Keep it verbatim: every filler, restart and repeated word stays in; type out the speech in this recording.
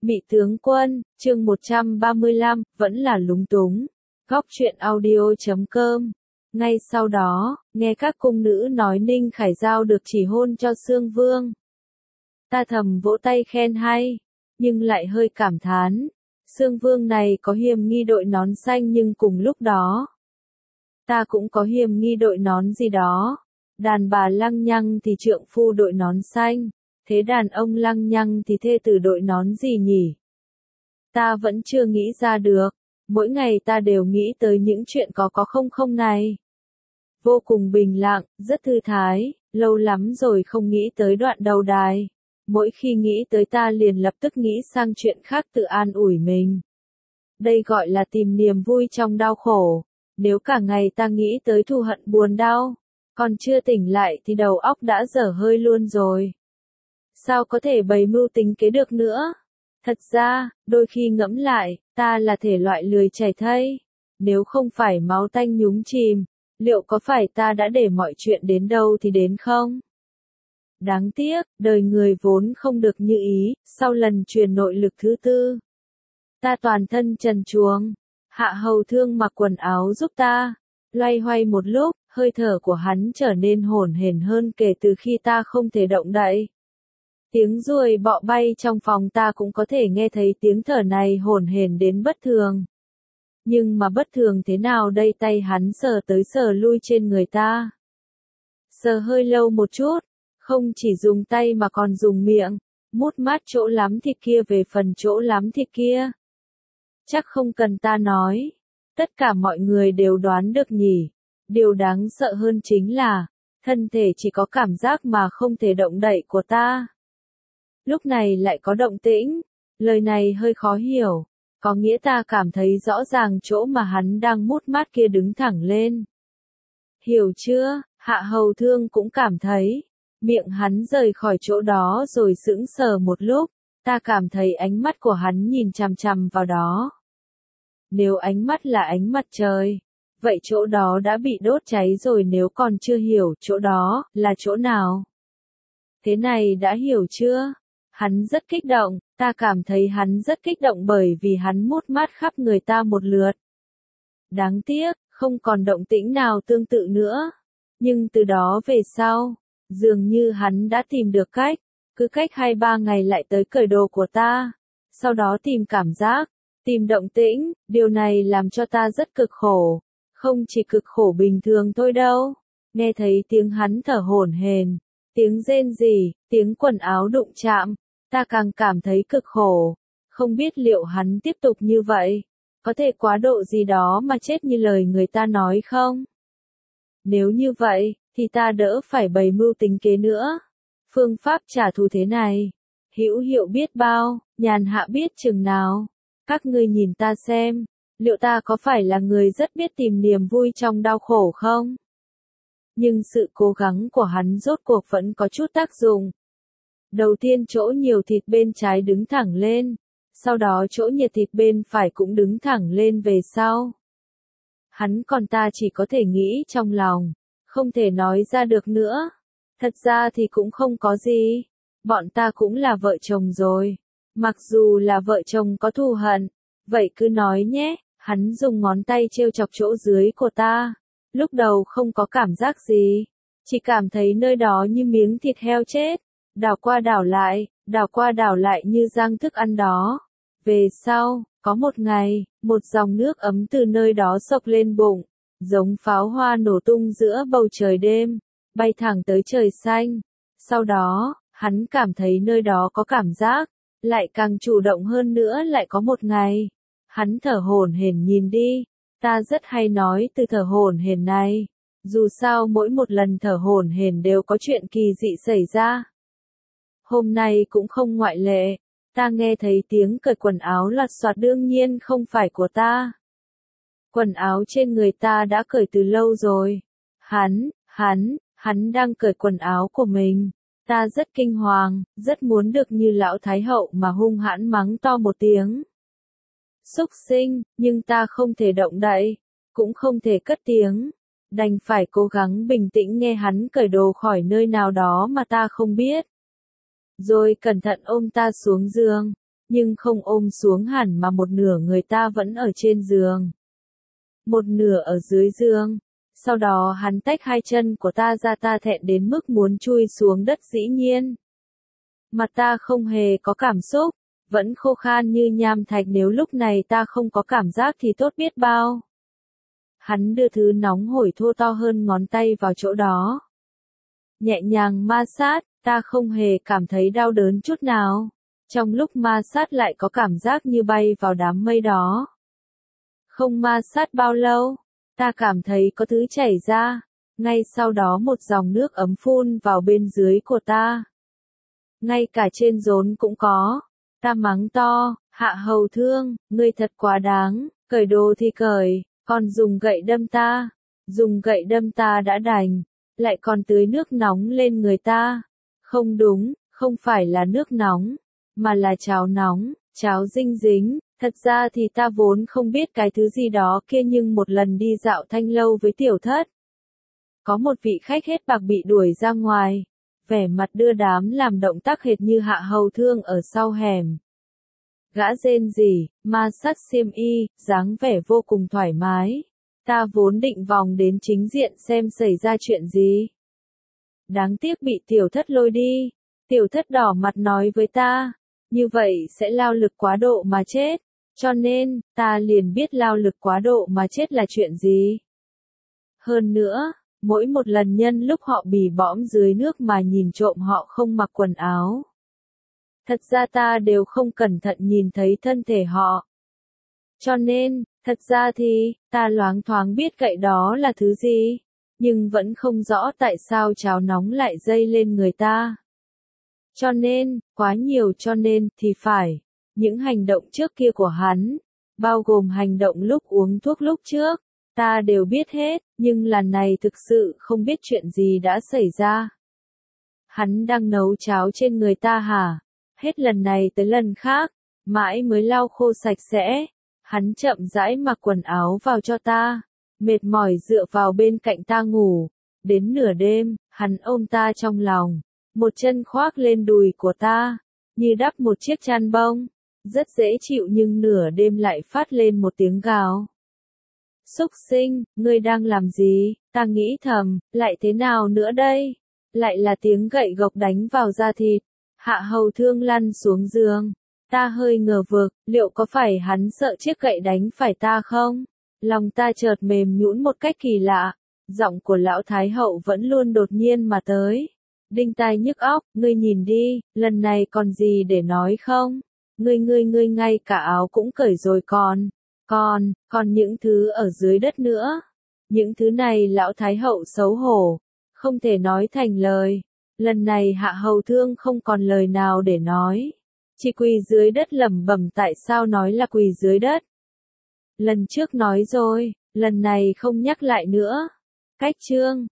Mị tướng quân, chương một trăm ba mươi lăm, vẫn là lúng túng. Góc truyện audio chấm com. Ngay sau đó, nghe các cung nữ nói Ninh Khải Giao được chỉ hôn cho Sương Vương. Ta thầm vỗ tay khen hay, nhưng lại hơi cảm thán. Sương Vương này có hiềm nghi đội nón xanh nhưng cùng lúc đó, ta cũng có hiềm nghi đội nón gì đó. Đàn bà lăng nhăng thì trượng phu đội nón xanh, thế đàn ông lăng nhăng thì thê tử đội nón gì nhỉ? Ta vẫn chưa nghĩ ra được, mỗi ngày ta đều nghĩ tới những chuyện có có không không này. Vô cùng bình lặng, rất thư thái, lâu lắm rồi không nghĩ tới đoạn đầu đài. Mỗi khi nghĩ tới ta liền lập tức nghĩ sang chuyện khác tự an ủi mình. Đây gọi là tìm niềm vui trong đau khổ. Nếu cả ngày ta nghĩ tới thù hận buồn đau, còn chưa tỉnh lại thì đầu óc đã dở hơi luôn rồi. Sao có thể bày mưu tính kế được nữa? Thật ra, đôi khi ngẫm lại, ta là thể loại lười chảy thây. Nếu không phải máu tanh nhúng chìm, liệu có phải ta đã để mọi chuyện đến đâu thì đến không? Đáng tiếc, đời người vốn không được như ý, sau lần truyền nội lực thứ tư. Ta toàn thân trần truồng, Hạ Hầu Thương mặc quần áo giúp ta, loay hoay một lúc, hơi thở của hắn trở nên hổn hển hơn kể từ khi ta không thể động đậy. Tiếng ruồi bọ bay trong phòng ta cũng có thể nghe thấy tiếng thở này hổn hển đến bất thường. Nhưng mà bất thường thế nào đây, tay hắn sờ tới sờ lui trên người ta. Sờ hơi lâu một chút, không chỉ dùng tay mà còn dùng miệng, mút mát chỗ lắm thịt kia về phần chỗ lắm thịt kia. Chắc không cần ta nói, tất cả mọi người đều đoán được nhỉ. Điều đáng sợ hơn chính là, thân thể chỉ có cảm giác mà không thể động đậy của ta. Lúc này lại có động tĩnh, lời này hơi khó hiểu, có nghĩa ta cảm thấy rõ ràng chỗ mà hắn đang mút mát kia đứng thẳng lên. Hiểu chưa? Hạ Hầu Thương cũng cảm thấy, miệng hắn rời khỏi chỗ đó rồi sững sờ một lúc, ta cảm thấy ánh mắt của hắn nhìn chằm chằm vào đó. Nếu ánh mắt là ánh mặt trời, vậy chỗ đó đã bị đốt cháy rồi, nếu còn chưa hiểu chỗ đó là chỗ nào. Thế này đã hiểu chưa? Hắn rất kích động, ta cảm thấy hắn rất kích động bởi vì hắn mút mát khắp người ta một lượt. Đáng tiếc, không còn động tĩnh nào tương tự nữa. Nhưng từ đó về sau, dường như hắn đã tìm được cách, cứ cách hai ba ngày lại tới cởi đồ của ta. Sau đó tìm cảm giác, tìm động tĩnh, điều này làm cho ta rất cực khổ. Không chỉ cực khổ bình thường thôi đâu. Nghe thấy tiếng hắn thở hổn hển, tiếng rên rỉ, tiếng quần áo đụng chạm, ta càng cảm thấy cực khổ. Không biết liệu hắn tiếp tục như vậy, có thể quá độ gì đó mà chết như lời người ta nói không? Nếu như vậy, thì ta đỡ phải bày mưu tính kế nữa. Phương pháp trả thù thế này, hữu hiệu biết bao, nhàn hạ biết chừng nào. Các ngươi nhìn ta xem, liệu ta có phải là người rất biết tìm niềm vui trong đau khổ không? Nhưng sự cố gắng của hắn rốt cuộc vẫn có chút tác dụng. Đầu tiên chỗ nhiều thịt bên trái đứng thẳng lên, sau đó chỗ nhiệt thịt bên phải cũng đứng thẳng lên về sau. Hắn còn ta chỉ có thể nghĩ trong lòng, không thể nói ra được nữa. Thật ra thì cũng không có gì, bọn ta cũng là vợ chồng rồi. Mặc dù là vợ chồng có thù hận, vậy cứ nói nhé. Hắn dùng ngón tay trêu chọc chỗ dưới của ta. Lúc đầu không có cảm giác gì, chỉ cảm thấy nơi đó như miếng thịt heo chết, đảo qua đảo lại, đảo qua đảo lại như rang thức ăn đó. Về sau, có một ngày, một dòng nước ấm từ nơi đó xộc lên bụng, giống pháo hoa nổ tung giữa bầu trời đêm, bay thẳng tới trời xanh. Sau đó, hắn cảm thấy nơi đó có cảm giác, lại càng chủ động hơn nữa. Lại có một ngày, hắn thở hổn hển nhìn đi. Ta rất hay nói từ thở hổn hển này, dù sao mỗi một lần thở hổn hển đều có chuyện kỳ dị xảy ra. Hôm nay cũng không ngoại lệ, ta nghe thấy tiếng cởi quần áo lạt soạt, đương nhiên không phải của ta. Quần áo trên người ta đã cởi từ lâu rồi. Hắn, hắn, hắn đang cởi quần áo của mình. Ta rất kinh hoàng, rất muốn được như lão thái hậu mà hung hãn mắng to một tiếng. Xúc sinh, nhưng ta không thể động đậy, cũng không thể cất tiếng. Đành phải cố gắng bình tĩnh nghe hắn cởi đồ khỏi nơi nào đó mà ta không biết. Rồi cẩn thận ôm ta xuống giường, nhưng không ôm xuống hẳn mà một nửa người ta vẫn ở trên giường. Một nửa ở dưới giường. Sau đó hắn tách hai chân của ta ra, ta thẹn đến mức muốn chui xuống đất dĩ nhiên. Mặt ta không hề có cảm xúc, vẫn khô khan như nham thạch, nếu lúc này ta không có cảm giác thì tốt biết bao. Hắn đưa thứ nóng hổi thô to hơn ngón tay vào chỗ đó. Nhẹ nhàng ma sát, ta không hề cảm thấy đau đớn chút nào. Trong lúc ma sát lại có cảm giác như bay vào đám mây đó. Không ma sát bao lâu, ta cảm thấy có thứ chảy ra. Ngay sau đó một dòng nước ấm phun vào bên dưới của ta. Ngay cả trên rốn cũng có. Ta mắng to, Hạ Hầu Thương, ngươi thật quá đáng, cởi đồ thì cởi, còn dùng gậy đâm ta. Dùng gậy đâm ta đã đành, lại còn tưới nước nóng lên người ta. Không đúng, không phải là nước nóng, mà là cháo nóng, cháo dinh dính. Thật ra thì ta vốn không biết cái thứ gì đó kia, nhưng một lần đi dạo Thanh Lâu với Tiểu Thất. Có một vị khách hết bạc bị đuổi ra ngoài, vẻ mặt đưa đám làm động tác hệt như Hạ Hầu Thương ở sau hẻm. Gã rên rỉ, ma sát xiêm y, dáng vẻ vô cùng thoải mái. Ta vốn định vòng đến chính diện xem xảy ra chuyện gì. Đáng tiếc bị Tiểu Thất lôi đi. Tiểu Thất đỏ mặt nói với ta, như vậy sẽ lao lực quá độ mà chết. Cho nên, ta liền biết lao lực quá độ mà chết là chuyện gì. Hơn nữa, mỗi một lần nhân lúc họ bì bõm dưới nước mà nhìn trộm họ không mặc quần áo. Thật ra ta đều không cẩn thận nhìn thấy thân thể họ. Cho nên, thật ra thì, ta loáng thoáng biết gậy đó là thứ gì, nhưng vẫn không rõ tại sao cháo nóng lại dây lên người ta. Cho nên, quá nhiều cho nên thì phải. Những hành động trước kia của hắn, bao gồm hành động lúc uống thuốc lúc trước, ta đều biết hết, nhưng lần này thực sự không biết chuyện gì đã xảy ra. Hắn đang nấu cháo trên người ta hả? Hết lần này tới lần khác, mãi mới lau khô sạch sẽ. Hắn chậm rãi mặc quần áo vào cho ta, mệt mỏi dựa vào bên cạnh ta ngủ. Đến nửa đêm, hắn ôm ta trong lòng, một chân khoác lên đùi của ta, như đắp một chiếc chăn bông. Rất dễ chịu, nhưng nửa đêm lại phát lên một tiếng gào. Súc sinh, ngươi đang làm gì? Ta nghĩ thầm, lại thế nào nữa đây? Lại là tiếng gậy gộc đánh vào da thịt. Hạ Hầu Thương lăn xuống giường. Ta hơi ngờ vực, liệu có phải hắn sợ chiếc gậy đánh phải ta không? Lòng ta chợt mềm nhũn một cách kỳ lạ. Giọng của lão Thái Hậu vẫn luôn đột nhiên mà tới. Đinh tai nhức óc, ngươi nhìn đi, lần này còn gì để nói không? Ngươi ngươi ngươi ngay cả áo cũng cởi rồi còn, còn, còn những thứ ở dưới đất nữa. Những thứ này lão Thái Hậu xấu hổ, không thể nói thành lời. Lần này Hạ Hầu Thương không còn lời nào để nói. Chỉ quỳ dưới đất lẩm bẩm tại sao nói là quỳ dưới đất. Lần trước nói rồi, lần này không nhắc lại nữa. Cách chương